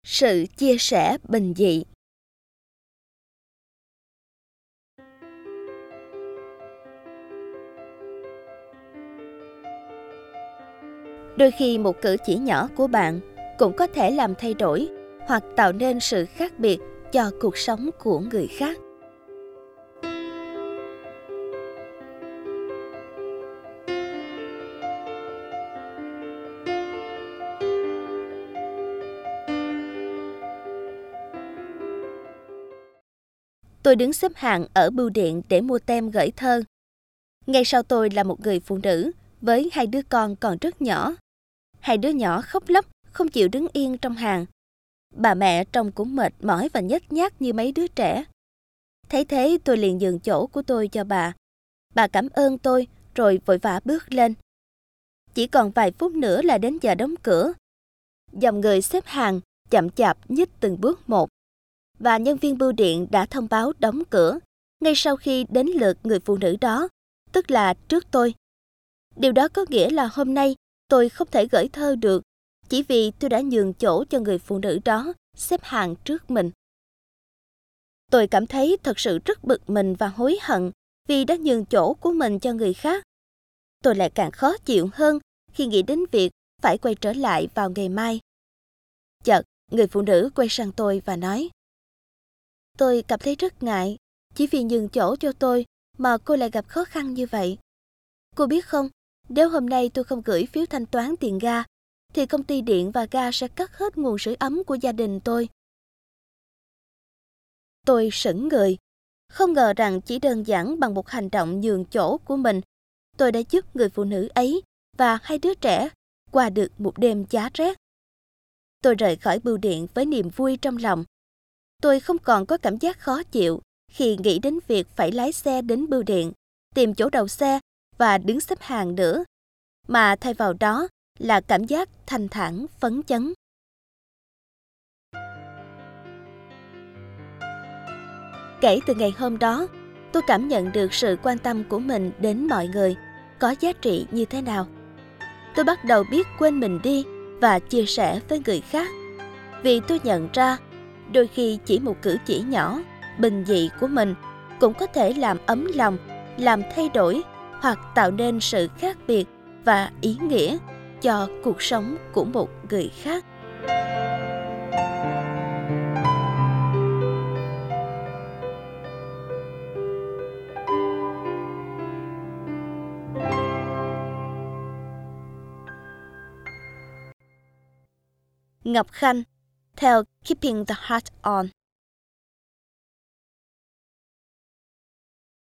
Sự chia sẻ bình dị. Đôi khi một cử chỉ nhỏ của bạn cũng có thể làm thay đổi hoặc tạo nên sự khác biệt cho cuộc sống của người khác. Tôi đứng xếp hàng ở bưu điện để mua tem gửi thơ. Ngay sau tôi là một người phụ nữ với 2 đứa con còn rất nhỏ. 2 đứa nhỏ khóc lóc, không chịu đứng yên trong hàng. Bà mẹ trông cũng mệt mỏi và nhếch nhác như mấy đứa trẻ. Thấy thế tôi liền nhường chỗ của tôi cho bà. Bà cảm ơn tôi rồi vội vã bước lên. Chỉ còn vài phút nữa là đến giờ đóng cửa. Dòng người xếp hàng chậm chạp nhích từng bước một. Và nhân viên bưu điện đã thông báo đóng cửa ngay sau khi đến lượt người phụ nữ đó, tức là trước tôi. Điều đó có nghĩa là hôm nay tôi không thể gửi thơ được, chỉ vì tôi đã nhường chỗ cho người phụ nữ đó xếp hàng trước mình. Tôi cảm thấy thật sự rất bực mình và hối hận vì đã nhường chỗ của mình cho người khác. Tôi lại càng khó chịu hơn khi nghĩ đến việc phải quay trở lại vào ngày mai. Chợt, người phụ nữ quay sang tôi và nói: "Tôi cảm thấy rất ngại, chỉ vì nhường chỗ cho tôi mà cô lại gặp khó khăn như vậy. Cô biết không, nếu hôm nay tôi không gửi phiếu thanh toán tiền ga, thì công ty điện và ga sẽ cắt hết nguồn sưởi ấm của gia đình tôi." Tôi sững người, không ngờ rằng chỉ đơn giản bằng một hành động nhường chỗ của mình, tôi đã giúp người phụ nữ ấy và 2 đứa trẻ qua được một đêm giá rét. Tôi rời khỏi bưu điện với niềm vui trong lòng. Tôi không còn có cảm giác khó chịu khi nghĩ đến việc phải lái xe đến bưu điện, tìm chỗ đậu xe và đứng xếp hàng nữa, mà thay vào đó là cảm giác thanh thản, phấn chấn. Kể từ ngày hôm đó, tôi cảm nhận được sự quan tâm của mình đến mọi người có giá trị như thế nào. Tôi bắt đầu biết quên mình đi và chia sẻ với người khác, vì tôi nhận ra đôi khi chỉ một cử chỉ nhỏ, bình dị của mình cũng có thể làm ấm lòng, làm thay đổi hoặc tạo nên sự khác biệt và ý nghĩa cho cuộc sống của một người khác. Ngọc Khanh theo Keeping the Heart On.